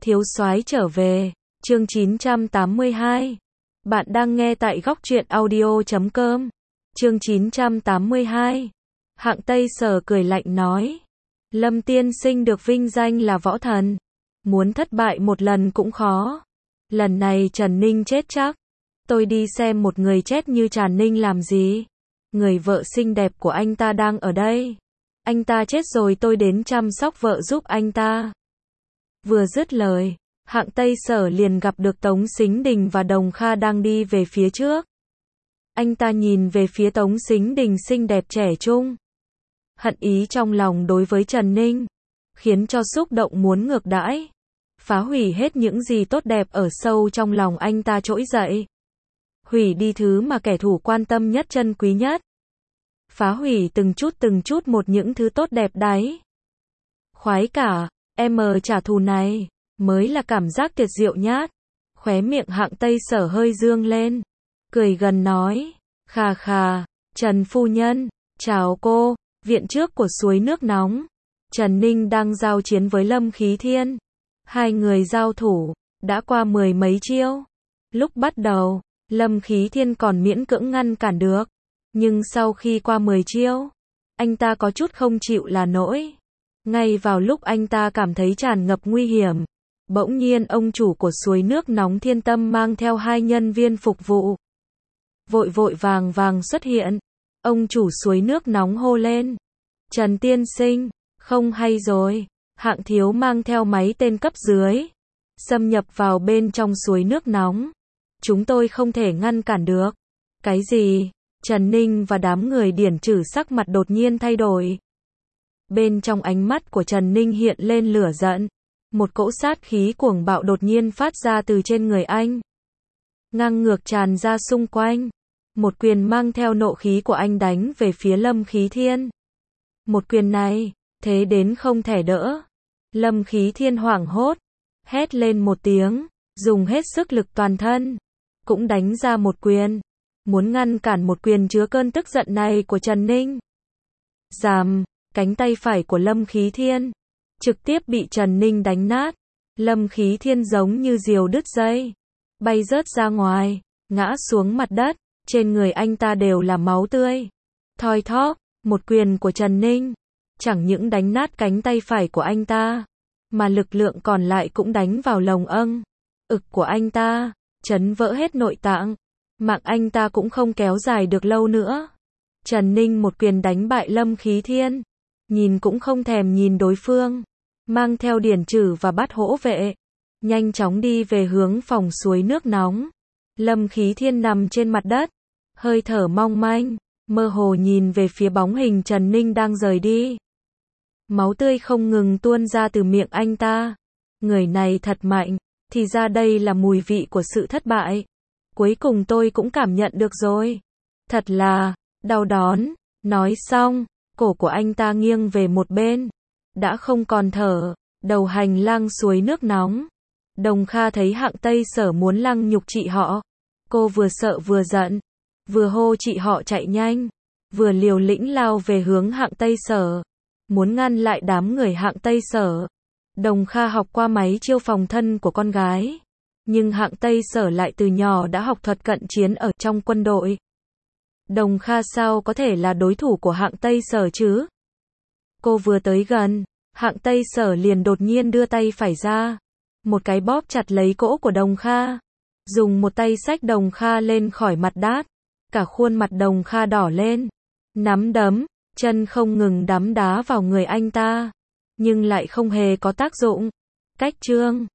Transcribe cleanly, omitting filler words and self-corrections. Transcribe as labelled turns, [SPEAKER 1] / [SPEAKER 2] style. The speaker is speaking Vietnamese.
[SPEAKER 1] Thiếu soái trở về, chương 982. Bạn đang nghe tại góc truyện audio.com. Chương 982. Hạng Tây Sở cười lạnh nói. Lâm tiên sinh được vinh danh là võ thần. Muốn thất bại một lần cũng khó. Lần này Trần Ninh chết chắc. Tôi đi xem một người chết như Trần Ninh làm gì. Người vợ xinh đẹp của anh ta đang ở đây. Anh ta chết rồi tôi đến chăm sóc vợ giúp anh ta. Vừa dứt lời, Hạng Tây Sở liền gặp được Tống Sính Đình và Đồng Kha đang đi về phía trước. Anh ta nhìn về phía Tống Sính Đình xinh đẹp trẻ trung. Hận ý trong lòng đối với Trần Ninh, khiến cho xúc động muốn ngược đãi. Phá hủy hết những gì tốt đẹp ở sâu trong lòng anh ta trỗi dậy. Hủy đi thứ mà kẻ thù quan tâm nhất trân quý nhất. Phá hủy từng chút một những thứ tốt đẹp đấy. Khoái cả, em trả thù này, mới là cảm giác tuyệt diệu nhát. Khóe miệng Hạng Tây Sở hơi dương lên. Cười gần nói, khà khà, Trần phu nhân, chào cô, viện trước của suối nước nóng. Trần Ninh đang giao chiến với Lâm Khí Thiên. Hai người giao thủ, đã qua mười mấy chiêu. Lúc bắt đầu, Lâm Khí Thiên còn miễn cưỡng ngăn cản được. Nhưng sau khi qua 10 chiêu, anh ta có chút không chịu là nổi. Ngay vào lúc anh ta cảm thấy tràn ngập nguy hiểm, bỗng nhiên ông chủ của suối nước nóng Thiên Tâm mang theo hai nhân viên phục vụ. Vội vàng xuất hiện. Ông chủ suối nước nóng hô lên. Trần tiên sinh, không hay rồi. Hạng thiếu mang theo máy tên cấp dưới. Xâm nhập vào bên trong suối nước nóng. Chúng tôi không thể ngăn cản được. Cái gì? Trần Ninh và đám người Điển Trử sắc mặt đột nhiên thay đổi. Bên trong ánh mắt của Trần Ninh hiện lên lửa giận. Một cỗ sát khí cuồng bạo đột nhiên phát ra từ trên người anh. Ngang ngược tràn ra xung quanh. Một quyền mang theo nộ khí của anh đánh về phía Lâm Khí Thiên. Một quyền này, thế đến không thể đỡ. Lâm Khí Thiên hoảng hốt, hét lên một tiếng, dùng hết sức lực toàn thân, cũng đánh ra một quyền. Muốn ngăn cản một quyền chứa cơn tức giận này của Trần Ninh. Ràm, cánh tay phải của Lâm Khí Thiên trực tiếp bị Trần Ninh đánh nát. Lâm Khí Thiên giống như diều đứt dây, bay rớt ra ngoài, ngã xuống mặt đất. Trên người anh ta đều là máu tươi. Thoi thóp, một quyền của Trần Ninh chẳng những đánh nát cánh tay phải của anh ta, mà lực lượng còn lại cũng đánh vào lồng ực của anh ta, chấn vỡ hết nội tạng. Mạng anh ta cũng không kéo dài được lâu nữa. Trần Ninh một quyền đánh bại Lâm Khí Thiên, nhìn cũng không thèm nhìn đối phương, mang theo Điển Trử và Bát Hỗ vệ, nhanh chóng đi về hướng phòng suối nước nóng. Lâm Khí Thiên nằm trên mặt đất, hơi thở mong manh, mơ hồ nhìn về phía bóng hình Trần Ninh đang rời đi. Máu tươi không ngừng tuôn ra từ miệng anh ta. Người này thật mạnh, thì ra đây là mùi vị của sự thất bại. Cuối cùng tôi cũng cảm nhận được rồi. Thật là đau đớn. Nói xong, cổ của anh ta nghiêng về một bên, đã không còn thở. Đầu hành lang suối nước nóng, Đồng Kha thấy Hạng Tây Sở muốn lăng nhục chị họ. Cô vừa sợ vừa giận, vừa hô chị họ chạy nhanh, vừa liều lĩnh lao về hướng Hạng Tây Sở, muốn ngăn lại đám người Hạng Tây Sở. Đồng Kha học qua máy chiêu phòng thân của con gái, nhưng Hạng Tây Sở lại từ nhỏ đã học thuật cận chiến ở trong quân đội. Đồng Kha sao có thể là đối thủ của Hạng Tây Sở chứ? Cô vừa tới gần, Hạng Tây Sở liền đột nhiên đưa tay phải ra, một cái bóp chặt lấy cổ của Đồng Kha, dùng một tay xách Đồng Kha lên khỏi mặt đất. Cả khuôn mặt Đồng Kha đỏ lên, nắm đấm, chân không ngừng đấm đá vào người anh ta, nhưng lại không hề có tác dụng. Cách trương,